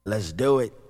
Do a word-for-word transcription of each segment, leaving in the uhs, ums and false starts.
Let's do it.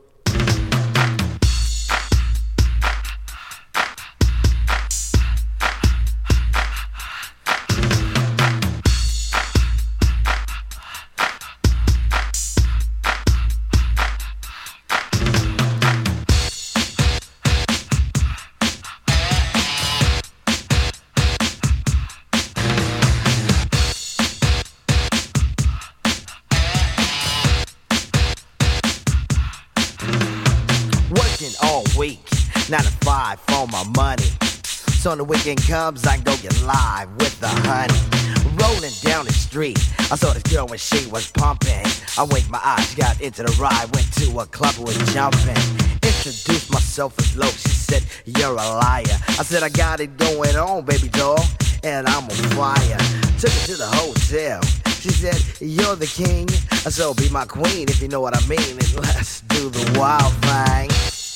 All week, nine to five for my money. So when the weekend comes, I go get live with the honey. Rolling down the street, I saw this girl when she was pumping. I winked my eyes, got into the ride, went to a club and was jumping. Introduced myself as low, she said, you're a liar. I said, I got it going on, baby doll, and I'm on fire. Took her to the hotel. She said, you're the king, so be my queen if you know what I mean. And let's do the wild thing.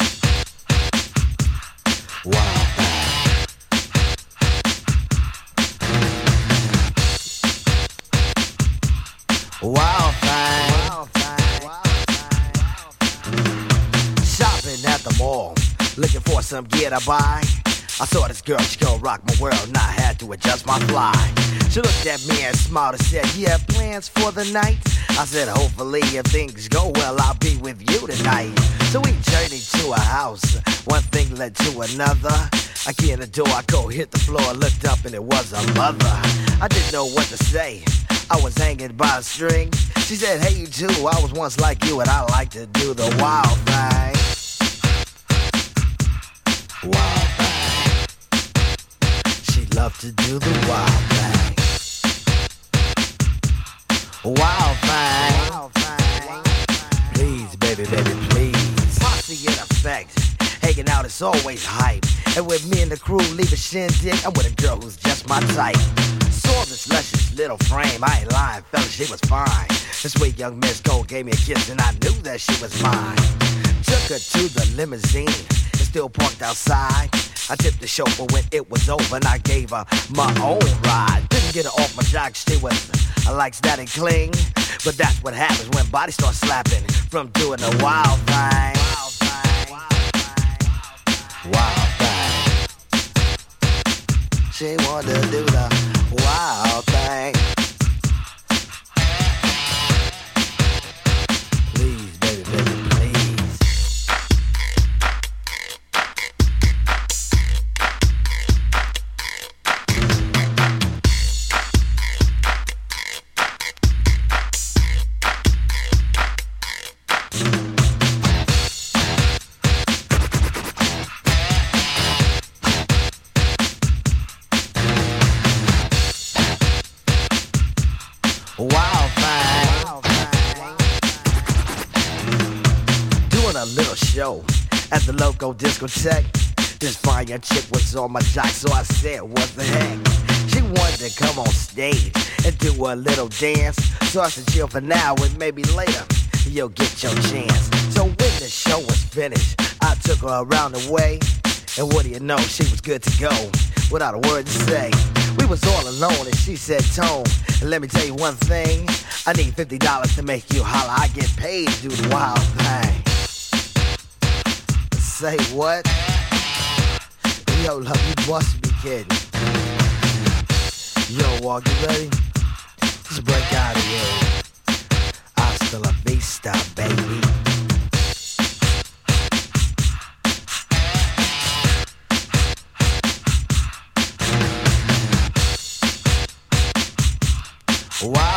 Wild thing. Wild thing. Wild thing. Shopping at the mall, looking for some gear to buy. I saw this girl, she gon' rock my world, and I had to adjust my fly. She looked at me and smiled and said, you have plans for the night? I said, hopefully if things go well, I'll be with you tonight. So we journeyed to a house, one thing led to another. I get in the door, I go hit the floor, looked up and it was a mother. I didn't know what to say, I was hanging by a string. She said, hey you too, I was once like you and I like to do the wild thing. Wild thing. She loved to do the wild thing. Wild thing. Wild thing. Please, baby, baby, please. Posse in effect. Hanging out is always hype. And with me and the crew leave a shindig, I'm with a girl who's just my type. Saw this luscious little frame, I ain't lying, fella, she was fine. This sweet young Miss Cole gave me a kiss and I knew that she was mine. Took her to the limousine, it's still parked outside. I tipped the chauffeur when it was over and I gave her my own ride. Didn't get her off my jock, she was, I likes that and cling. But that's what happens when bodies start slapping from doing the wild thing. Wild thing. Wild thing. She wanted to do the wild thing. Please, baby, baby, please. Wild thing. Wild thing. Doing a little show at the local discotheque. This fine young chick was on my jock, so I said, what the heck? She wanted to come on stage and do a little dance. So I said, chill for now and maybe later you'll get your chance. So when the show was finished, I took her around the way. And what do you know, she was good to go without a word to say. We was all alone and she said, Tone, let me tell you one thing. I need fifty dollars to make you holler. I get paid to do the wild thing. Say what? Yo, love, you must be kidding. Yo, Walk, you ready? Let's break out of here. Hasta la vista, baby. Wow.